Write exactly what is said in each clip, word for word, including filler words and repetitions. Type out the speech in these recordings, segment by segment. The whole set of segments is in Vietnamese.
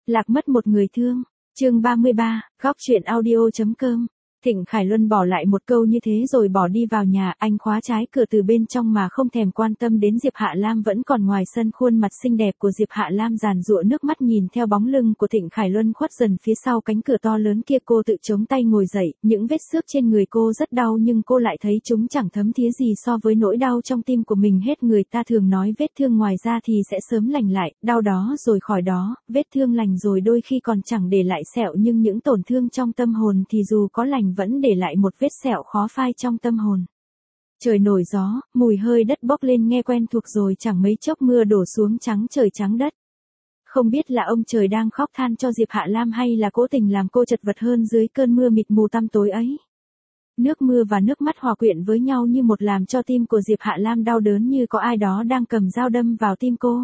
Lạc mất một người thương. Chương ba mươi ba, góc truyện audio.com. Thịnh Khải Luân bỏ lại một câu như thế rồi bỏ đi vào nhà, anh khóa trái cửa từ bên trong mà không thèm quan tâm đến Diệp Hạ Lam vẫn còn ngoài sân. Khuôn mặt xinh đẹp của Diệp Hạ Lam giàn giụa nước mắt nhìn theo bóng lưng của Thịnh Khải Luân khuất dần phía sau cánh cửa to lớn kia. Cô tự chống tay ngồi dậy, những vết xước trên người cô rất đau nhưng cô lại thấy chúng chẳng thấm thía gì so với nỗi đau trong tim của mình hết. Người ta thường nói vết thương ngoài da thì sẽ sớm lành lại, đau đó rồi khỏi đó, vết thương lành rồi đôi khi còn chẳng để lại sẹo, nhưng những tổn thương trong tâm hồn thì dù có lành vẫn để lại một vết sẹo khó phai trong tâm hồn. Trời nổi gió, mùi hơi đất bốc lên nghe quen thuộc rồi chẳng mấy chốc mưa đổ xuống trắng trời trắng đất. Không biết là ông trời đang khóc than cho Diệp Hạ Lam hay là cố tình làm cô chật vật hơn dưới cơn mưa mịt mù tăm tối ấy. Nước mưa và nước mắt hòa quyện với nhau như một làm cho tim của Diệp Hạ Lam đau đớn như có ai đó đang cầm dao đâm vào tim cô.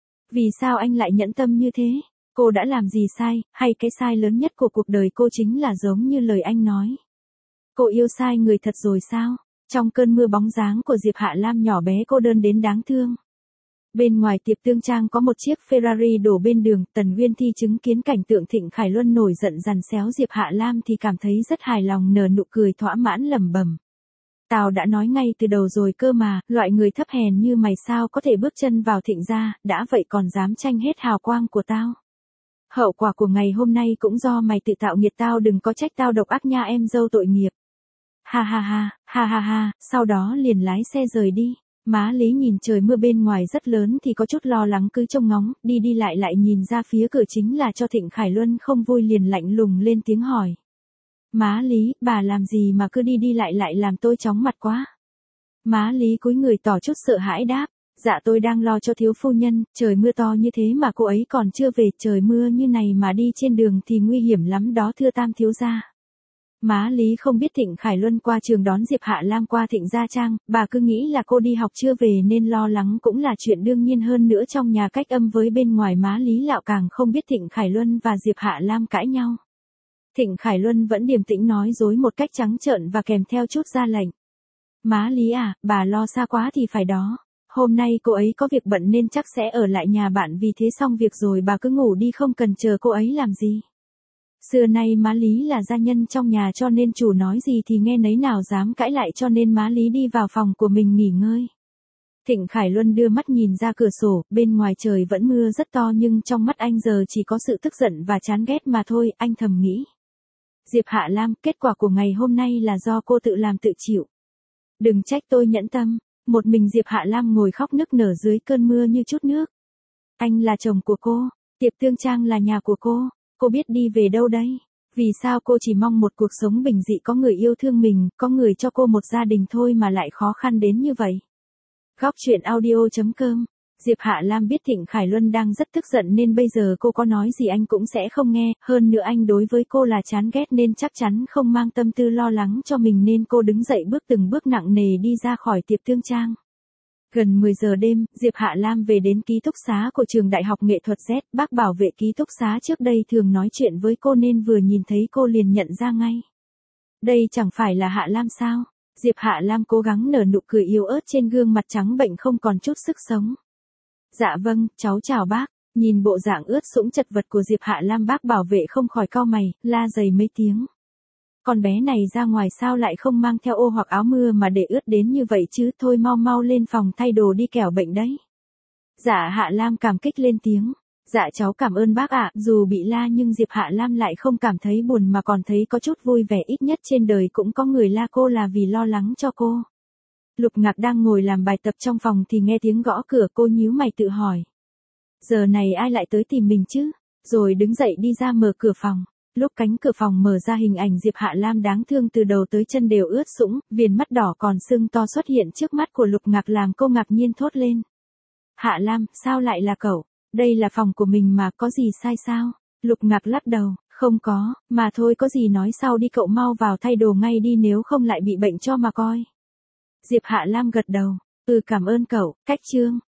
Vì sao anh lại nhẫn tâm như thế? Cô đã làm gì sai, hay cái sai lớn nhất của cuộc đời cô chính là giống như lời anh nói? Cô yêu sai người thật rồi sao? Trong cơn mưa bóng dáng của Diệp Hạ Lam nhỏ bé cô đơn đến đáng thương. Bên ngoài tiệm Tương Trang có một chiếc Ferrari đổ bên đường, Tần Uyên Thi chứng kiến cảnh tượng Thịnh Khải Luân nổi giận giằn xéo Diệp Hạ Lam thì cảm thấy rất hài lòng, nở nụ cười thỏa mãn lẩm bẩm. Tao đã nói ngay từ đầu rồi cơ mà, loại người thấp hèn như mày sao có thể bước chân vào Thịnh gia, đã vậy còn dám tranh hết hào quang của tao. Hậu quả của ngày hôm nay cũng do mày tự tạo nghiệt, tao đừng có trách tao độc ác nha em dâu tội nghiệp. Ha ha ha, ha ha ha, sau đó liền lái xe rời đi. Má Lý nhìn trời mưa bên ngoài rất lớn thì có chút lo lắng cứ trông ngóng, đi đi lại lại nhìn ra phía cửa chính là cho Thịnh Khải Luân không vui liền lạnh lùng lên tiếng hỏi. Má Lý, bà làm gì mà cứ đi đi lại lại làm tôi chóng mặt quá. Má Lý cúi người tỏ chút sợ hãi đáp. Dạ tôi đang lo cho thiếu phu nhân, trời mưa to như thế mà cô ấy còn chưa về, trời mưa như này mà đi trên đường thì nguy hiểm lắm đó thưa tam thiếu gia. Má Lý không biết Thịnh Khải Luân qua trường đón Diệp Hạ Lam qua Thịnh gia trang, bà cứ nghĩ là cô đi học chưa về nên lo lắng cũng là chuyện đương nhiên, hơn nữa trong nhà cách âm với bên ngoài má Lý lạo càng không biết Thịnh Khải Luân và Diệp Hạ Lam cãi nhau. Thịnh Khải Luân vẫn điềm tĩnh nói dối một cách trắng trợn và kèm theo chút ra lệnh. Má Lý à, bà lo xa quá thì phải đó. Hôm nay cô ấy có việc bận nên chắc sẽ ở lại nhà bạn, vì thế xong việc rồi bà cứ ngủ đi, không cần chờ cô ấy làm gì. Xưa nay má Lý là gia nhân trong nhà cho nên chủ nói gì thì nghe nấy, nào dám cãi lại, cho nên má Lý đi vào phòng của mình nghỉ ngơi. Thịnh Khải Luân đưa mắt nhìn ra cửa sổ, bên ngoài trời vẫn mưa rất to nhưng trong mắt anh giờ chỉ có sự tức giận và chán ghét mà thôi, anh thầm nghĩ. Diệp Hạ Lam, kết quả của ngày hôm nay là do cô tự làm tự chịu. Đừng trách tôi nhẫn tâm. Một mình Diệp Hạ Lam ngồi khóc nức nở dưới cơn mưa như chút nước. Anh là chồng của cô, tiệm Tương Trang là nhà của cô, cô biết đi về đâu đấy? Vì sao cô chỉ mong một cuộc sống bình dị, có người yêu thương mình, có người cho cô một gia đình thôi mà lại khó khăn đến như vậy? Góc truyện audio.com. Diệp Hạ Lam biết Thịnh Khải Luân đang rất tức giận nên bây giờ cô có nói gì anh cũng sẽ không nghe, hơn nữa anh đối với cô là chán ghét nên chắc chắn không mang tâm tư lo lắng cho mình, nên cô đứng dậy bước từng bước nặng nề đi ra khỏi tiệm Tương Trang. Gần mười giờ đêm, Diệp Hạ Lam về đến ký túc xá của trường Đại học Nghệ thuật Z, bác bảo vệ ký túc xá trước đây thường nói chuyện với cô nên vừa nhìn thấy cô liền nhận ra ngay. Đây chẳng phải là Hạ Lam sao? Diệp Hạ Lam cố gắng nở nụ cười yếu ớt trên gương mặt trắng bệnh không còn chút sức sống. Dạ vâng, cháu chào bác. Nhìn bộ dạng ướt sũng chật vật của Diệp Hạ Lam, bác bảo vệ không khỏi cau mày, la dày mấy tiếng. Con bé này ra ngoài sao lại không mang theo ô hoặc áo mưa mà để ướt đến như vậy chứ, thôi mau mau lên phòng thay đồ đi kẻo bệnh đấy. Dạ Hạ Lam cảm kích lên tiếng. Dạ cháu cảm ơn bác ạ. Dù bị la nhưng Diệp Hạ Lam lại không cảm thấy buồn mà còn thấy có chút vui vẻ, ít nhất trên đời cũng có người la cô là vì lo lắng cho cô. Lục Ngạc đang ngồi làm bài tập trong phòng thì nghe tiếng gõ cửa, cô nhíu mày tự hỏi. Giờ này ai lại tới tìm mình chứ? Rồi đứng dậy đi ra mở cửa phòng. Lúc cánh cửa phòng mở ra, hình ảnh Diệp Hạ Lam đáng thương từ đầu tới chân đều ướt sũng, viền mắt đỏ còn sưng to xuất hiện trước mắt của Lục Ngạc làm cô ngạc nhiên thốt lên. Hạ Lam, sao lại là cậu? Đây là phòng của mình mà, có gì sai sao? Lục Ngạc lắc đầu, không có, mà thôi có gì nói sau đi, cậu mau vào thay đồ ngay đi nếu không lại bị bệnh cho mà coi. Diệp Hạ Lam gật đầu, ừ cảm ơn cậu, cách chương.